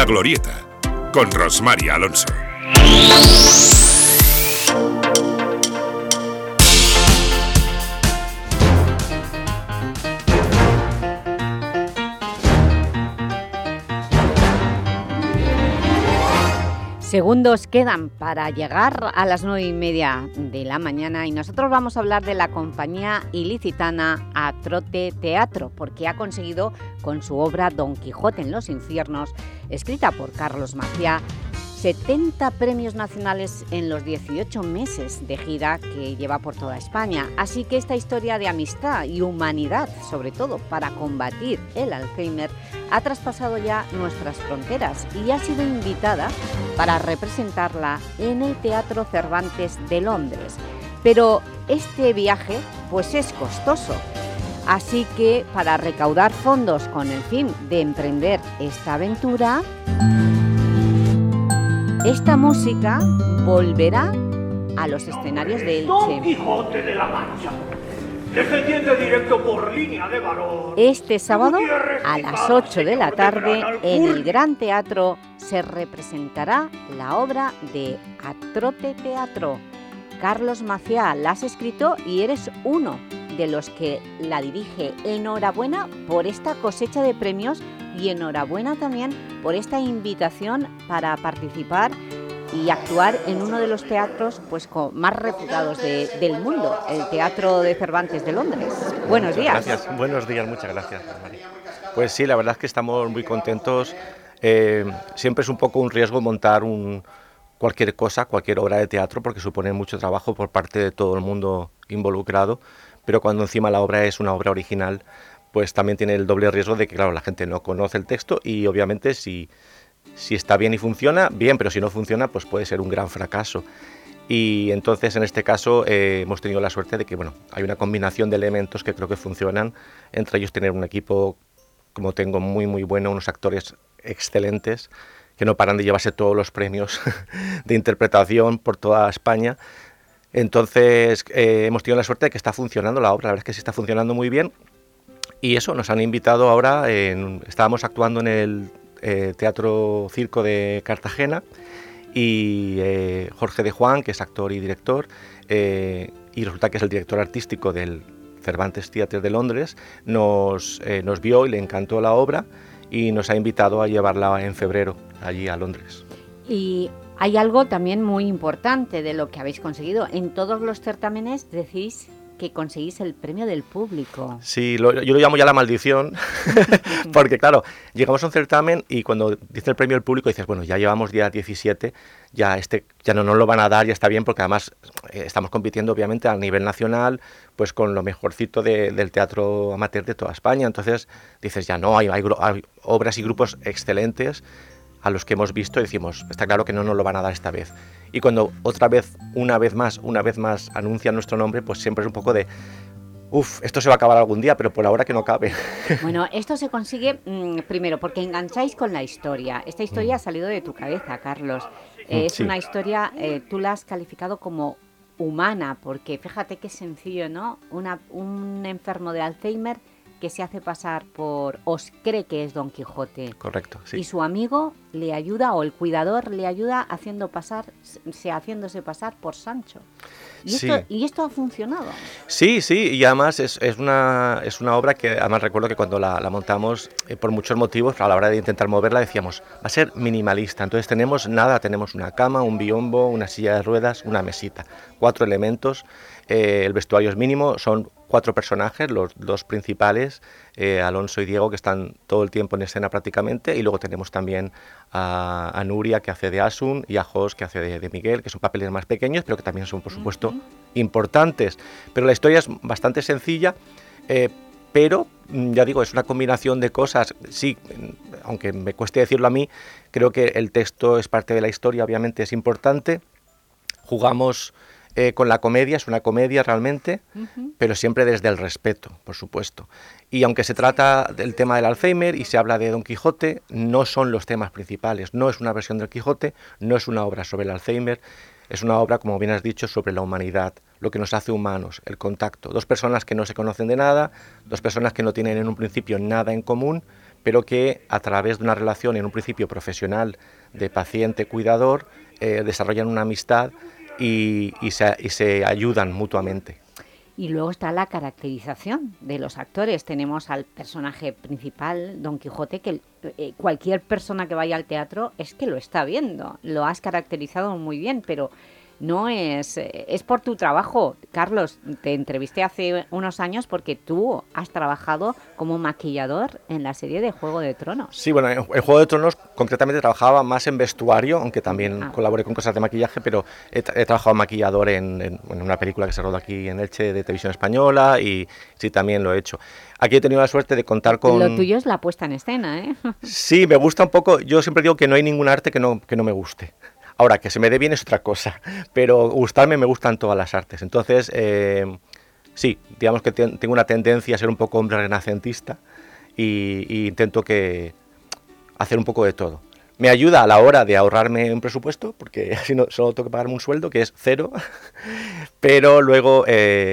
La Glorieta, con Rosmar Alonso. Segundos quedan para llegar a las 9:30 de la mañana y nosotros vamos a hablar de la compañía ilicitana Atrote Teatro, porque ha conseguido con su obra Don Quijote en los infiernos, escrita por Carlos Maciá, 70 premios nacionales en los 18 meses de gira que lleva por toda España. Así que esta historia de amistad y humanidad, sobre todo para combatir el Alzheimer, ha traspasado ya nuestras fronteras y ha sido invitada para representarla en el Teatro Cervantes de Londres. Pero este viaje pues es costoso. Así que para recaudar fondos con el fin de emprender esta aventura, esta música volverá a los escenarios de Elche. Don Quijote de la Mancha, descendiente directo por línea de varón. Este sábado a las 8 de la tarde en el Gran Teatro se representará la obra de Atrote Teatro. Carlos Maciá la has escrito y eres uno de los que la dirige. Enhorabuena por esta cosecha de premios y enhorabuena también por esta invitación para participar y actuar en uno de los teatros pues, más reputados del mundo, el Teatro de Cervantes de Londres. Buenos días. Gracias, buenos días, muchas gracias, María. Pues sí, la verdad es que estamos muy contentos. Siempre es un poco un riesgo montar cualquier cosa, cualquier obra de teatro, porque supone mucho trabajo por parte de todo el mundo involucrado, pero cuando encima la obra es una obra original, pues también tiene el doble riesgo de que, claro, la gente no conoce el texto y obviamente si está bien y funciona, bien, pero si no funciona, pues puede ser un gran fracaso. Y entonces, en este caso, hemos tenido la suerte de que, bueno, hay una combinación de elementos que creo que funcionan, entre ellos tener un equipo, como tengo, muy, muy bueno, unos actores excelentes, que no paran de llevarse todos los premios de interpretación por toda España. Entonces, hemos tenido la suerte de que está funcionando la obra, la verdad es que sí está funcionando muy bien. Y eso, nos han invitado ahora, estábamos actuando en el Teatro Circo de Cartagena y Jorge de Juan, que es actor y director, y resulta que es el director artístico del Cervantes Theatre de Londres, nos vio y le encantó la obra y nos ha invitado a llevarla en febrero allí a Londres. Y hay algo también muy importante de lo que habéis conseguido. En todos los certámenes decís que conseguís el premio del público. Sí, yo lo llamo ya la maldición, porque claro, llegamos a un certamen y cuando dice el premio del público dices, bueno, ya llevamos día 17, ya no nos lo van a dar, ya está bien, porque además estamos compitiendo obviamente a nivel nacional, pues con lo mejorcito del teatro amateur de toda España, entonces dices, ya no, hay obras y grupos excelentes a los que hemos visto y decimos, está claro que no nos lo van a dar esta vez. Y cuando otra vez, una vez más, anuncian nuestro nombre, pues siempre es un poco de, esto se va a acabar algún día, pero por ahora que no cabe. Bueno, esto se consigue primero porque engancháis con la historia. Esta historia ha salido de tu cabeza, Carlos. Es una historia, tú la has calificado como humana, porque fíjate qué sencillo, ¿no? Un enfermo de Alzheimer que se hace pasar cree que es Don Quijote. Correcto, sí. Y su amigo le ayuda, o el cuidador le ayuda haciéndose pasar por Sancho. ¿Y esto ha funcionado? Sí, y además es una obra que además recuerdo que cuando la montamos, por muchos motivos, a la hora de intentar moverla decíamos, va a ser minimalista, entonces tenemos una cama, un biombo, una silla de ruedas, una mesita, 4 elementos, el vestuario es mínimo, son 4 personajes, los 2 principales, Alonso y Diego, que están todo el tiempo en escena prácticamente, y luego tenemos también a Nuria, que hace de Asun, y a Jos, que hace de Miguel, que son papeles más pequeños, pero que también son, por supuesto, importantes. Pero la historia es bastante sencilla, pero, ya digo, es una combinación de cosas. Sí, aunque me cueste decirlo a mí, creo que el texto es parte de la historia, obviamente es importante. Jugamos con la comedia, es una comedia realmente, pero siempre desde el respeto, por supuesto. Y aunque se trata del tema del Alzheimer y se habla de Don Quijote, no son los temas principales, no es una versión del Quijote, no es una obra sobre el Alzheimer, es una obra, como bien has dicho, sobre la humanidad, lo que nos hace humanos, el contacto. 2 personas que no se conocen de nada, 2 personas que no tienen en un principio nada en común, pero que a través de una relación en un principio profesional de paciente-cuidador desarrollan una amistad y se ayudan mutuamente. Y luego está la caracterización de los actores. Tenemos al personaje principal, Don Quijote, que cualquier persona que vaya al teatro es que lo está viendo. Lo has caracterizado muy bien, pero no es por tu trabajo. Carlos, te entrevisté hace unos años porque tú has trabajado como maquillador en la serie de Juego de Tronos. Sí, bueno, en Juego de Tronos concretamente trabajaba más en vestuario, aunque también colaboré con cosas de maquillaje, pero he trabajado maquillador en una película que se rodó aquí en Elche de Televisión Española y sí, también lo he hecho. Aquí he tenido la suerte de contar con... Lo tuyo es la puesta en escena, ¿eh? Sí, me gusta un poco. Yo siempre digo que no hay ningún arte que no me guste. Ahora, que se me dé bien es otra cosa, pero gustarme me gustan todas las artes. Entonces, sí, digamos que tengo una tendencia a ser un poco hombre renacentista y intento hacer un poco de todo. Me ayuda a la hora de ahorrarme un presupuesto, porque así no solo tengo que pagarme un sueldo, que es 0, pero luego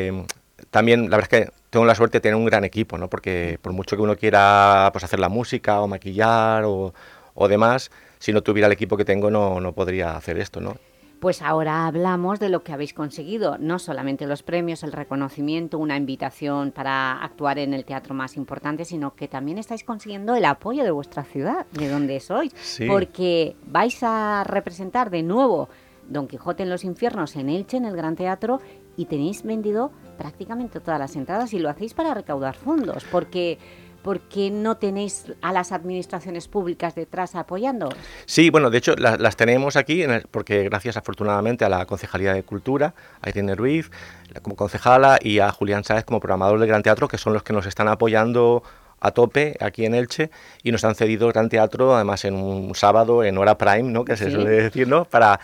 también la verdad es que tengo la suerte de tener un gran equipo, ¿no? Porque por mucho que uno quiera pues, hacer la música o maquillar o demás, si no tuviera el equipo que tengo no podría hacer esto, ¿no? Pues ahora hablamos de lo que habéis conseguido, no solamente los premios, el reconocimiento, una invitación para actuar en el teatro más importante, sino que también estáis consiguiendo el apoyo de vuestra ciudad, de donde sois, sí. Porque vais a representar de nuevo Don Quijote en los infiernos en Elche, en el Gran Teatro, y tenéis vendido prácticamente todas las entradas y lo hacéis para recaudar fondos, porque... ¿Por qué no tenéis a las administraciones públicas detrás apoyando? Sí, bueno, de hecho las tenemos aquí porque gracias afortunadamente a la Concejalía de Cultura, a Irene Ruiz como concejala y a Julián Sáez como programador del Gran Teatro, que son los que nos están apoyando a tope aquí en Elche y nos han cedido el Gran Teatro además en un sábado en hora prime, ¿no? Que se suele decir, ¿no? Para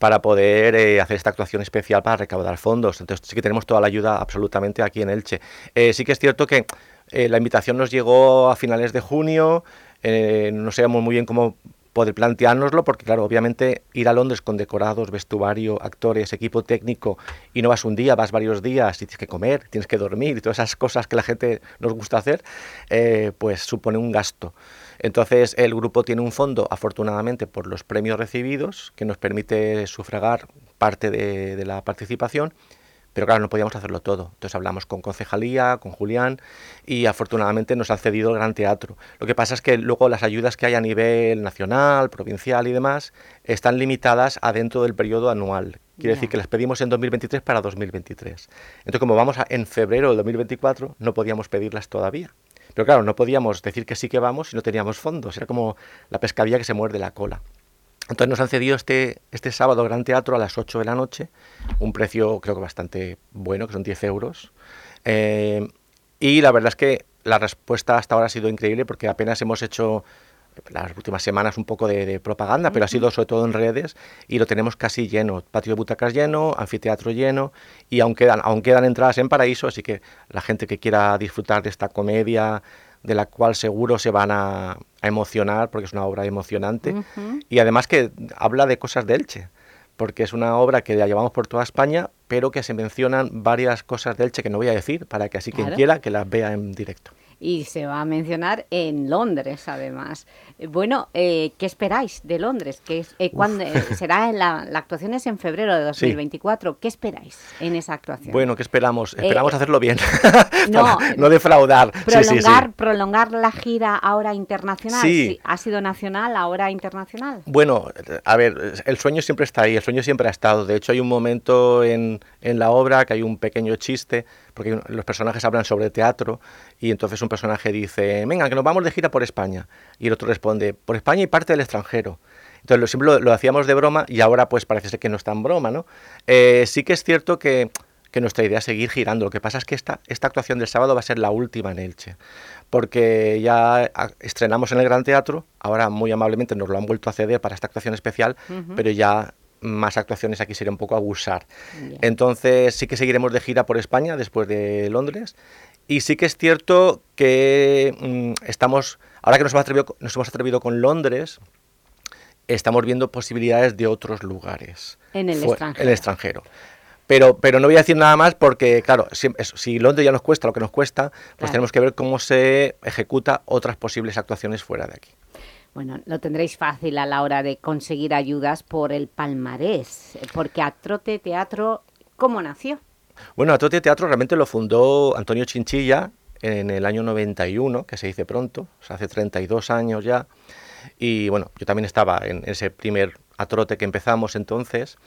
poder hacer esta actuación especial para recaudar fondos. Entonces sí que tenemos toda la ayuda absolutamente aquí en Elche. Sí que es cierto que la invitación nos llegó a finales de junio, no sabíamos muy bien cómo poder planteárnoslo, porque claro, obviamente ir a Londres con decorados, vestuario, actores, equipo técnico, y no vas un día, vas varios días, y tienes que comer, tienes que dormir, y todas esas cosas que la gente nos gusta hacer, pues supone un gasto. Entonces el grupo tiene un fondo, afortunadamente, por los premios recibidos, que nos permite sufragar parte de la participación, pero claro, no podíamos hacerlo todo. Entonces hablamos con Concejalía, con Julián, y afortunadamente nos han cedido el Gran Teatro. Lo que pasa es que luego las ayudas que hay a nivel nacional, provincial y demás, están limitadas a dentro del periodo anual. Quiere decir que las pedimos en 2023 para 2023. Entonces, como vamos en febrero del 2024, no podíamos pedirlas todavía. Pero claro, no podíamos decir que sí que vamos si no teníamos fondos. Era como la pescadilla que se muerde la cola. Entonces nos han cedido este sábado Gran Teatro a las 8 de la noche, un precio creo que bastante bueno, que son 10 euros. Y la verdad es que la respuesta hasta ahora ha sido increíble porque apenas hemos hecho las últimas semanas un poco de propaganda, pero ha sido sobre todo en redes y lo tenemos casi lleno, patio de butacas lleno, anfiteatro lleno y aún quedan entradas en Paraíso, así que la gente que quiera disfrutar de esta comedia de la cual seguro se van a emocionar porque es una obra emocionante y además que habla de cosas de Elche, porque es una obra que la llevamos por toda España, pero que se mencionan varias cosas de Elche que no voy a decir, para que así quien quiera que las vea en directo. Y se va a mencionar en Londres, además. Bueno, ¿qué esperáis de Londres? ¿Cuándo será la actuación es en febrero de 2024? Sí. ¿Qué esperáis en esa actuación? Bueno, ¿qué esperamos? Esperamos hacerlo bien, no defraudar. Prolongar la gira ahora internacional. Sí. ¿Ha sido nacional, ahora internacional? Bueno, a ver, el sueño siempre está ahí, el sueño siempre ha estado. De hecho, hay un momento en la obra que hay un pequeño chiste, porque los personajes hablan sobre teatro y entonces un personaje dice, venga, que nos vamos de gira por España. Y el otro responde, por España y parte del extranjero. Entonces siempre lo hacíamos de broma y ahora pues parece ser que no es tan broma, ¿no? Sí que es cierto que nuestra idea es seguir girando. Lo que pasa es que esta actuación del sábado va a ser la última en Elche, porque ya estrenamos en el Gran Teatro, ahora muy amablemente nos lo han vuelto a ceder para esta actuación especial, pero ya más actuaciones aquí sería un poco abusar. Yeah. Entonces sí que seguiremos de gira por España después de Londres y sí que es cierto que ahora que nos hemos atrevido con Londres, estamos viendo posibilidades de otros lugares. En el extranjero. En el extranjero. Pero no voy a decir nada más porque, claro, si Londres ya nos cuesta lo que nos cuesta, pues claro, tenemos que ver cómo se ejecuta otras posibles actuaciones fuera de aquí. Bueno, lo tendréis fácil a la hora de conseguir ayudas por el palmarés, porque Atrote Teatro, ¿cómo nació? Bueno, Atrote Teatro realmente lo fundó Antonio Chinchilla en el año 91, que se dice pronto, o sea, hace 32 años ya, y bueno, yo también estaba en ese primer Atrote que empezamos entonces,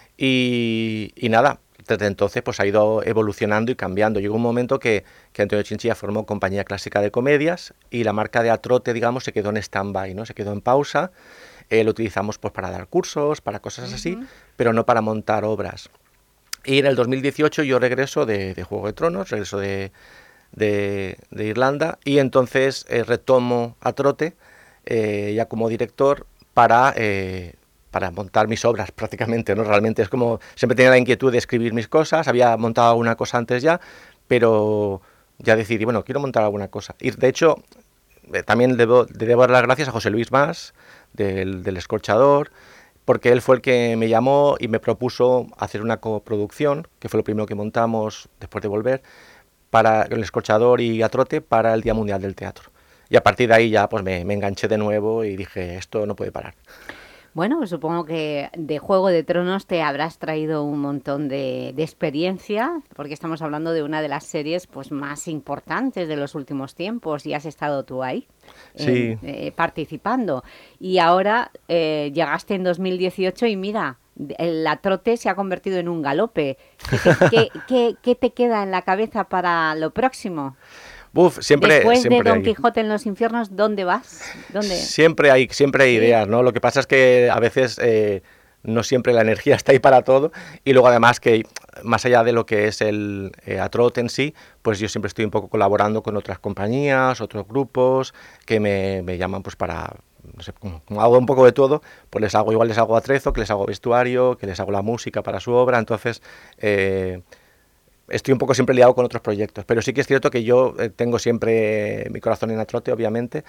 y nada, desde entonces pues ha ido evolucionando y cambiando. Llegó un momento que Antonio Chinchilla formó Compañía Clásica de Comedias y la marca de Atrote, digamos, se quedó en stand-by, ¿no? Se quedó en pausa. Lo utilizamos pues para dar cursos, para cosas así, pero no para montar obras. Y en el 2018 yo regreso de Juego de Tronos, regreso de Irlanda, y entonces retomo Atrote ya como director para montar mis obras prácticamente, ¿no? Realmente es como, siempre tenía la inquietud de escribir mis cosas, había montado alguna cosa antes ya, pero ya decidí, bueno, quiero montar alguna cosa. Y de hecho, también le debo dar las gracias a José Luis Mas, del Escorchador, porque él fue el que me llamó y me propuso hacer una coproducción, que fue lo primero que montamos después de volver, para El Escorchador y Atrote para el Día Mundial del Teatro. Y a partir de ahí ya pues me enganché de nuevo y dije, esto no puede parar. Bueno, pues supongo que de Juego de Tronos te habrás traído un montón de experiencia, porque estamos hablando de una de las series pues más importantes de los últimos tiempos, y has estado tú ahí sí. Participando. Y ahora llegaste en 2018 y mira, el Atrote se ha convertido en un galope. ¿Qué te queda en la cabeza para lo próximo? Después de Don Quijote en los infiernos, ¿dónde vas? Siempre hay ideas, ¿no? Lo que pasa es que a veces no siempre la energía está ahí para todo, y luego además que más allá de lo que es el Atrote en sí, pues yo siempre estoy un poco colaborando con otras compañías, otros grupos que me llaman pues para, no sé, como hago un poco de todo, pues les hago atrezo, que les hago vestuario, que les hago la música para su obra, entonces estoy un poco siempre liado con otros proyectos, pero sí que es cierto que yo tengo siempre mi corazón en Atrote, obviamente,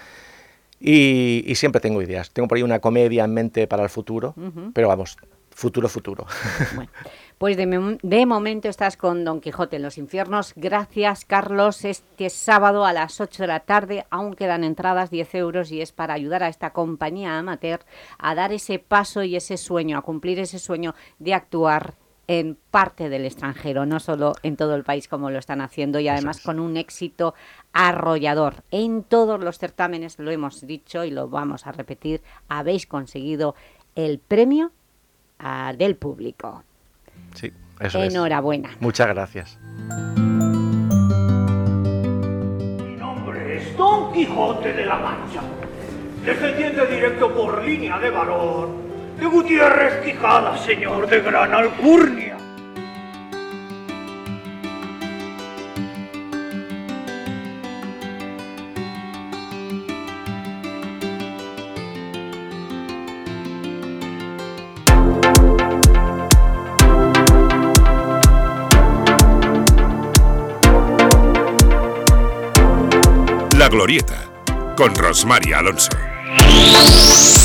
y siempre tengo ideas. Tengo por ahí una comedia en mente para el futuro, pero vamos, futuro. Bueno, pues de momento estás con Don Quijote en los infiernos. Gracias, Carlos. Este sábado a las 8 de la tarde, aún quedan entradas, 10 euros, y es para ayudar a esta compañía amateur a dar ese paso y ese sueño, a cumplir ese sueño de actuar en parte del extranjero, no solo en todo el país como lo están haciendo, y además con un éxito arrollador. En todos los certámenes, lo hemos dicho y lo vamos a repetir, habéis conseguido el premio del público. Sí, eso es. Enhorabuena. Muchas gracias. Mi nombre es Don Quijote de la Mancha, descendiente directo por línea de valor de Gutiérrez Quijada, señor de gran alcurnia. La Glorieta, con Rosmar Alonso.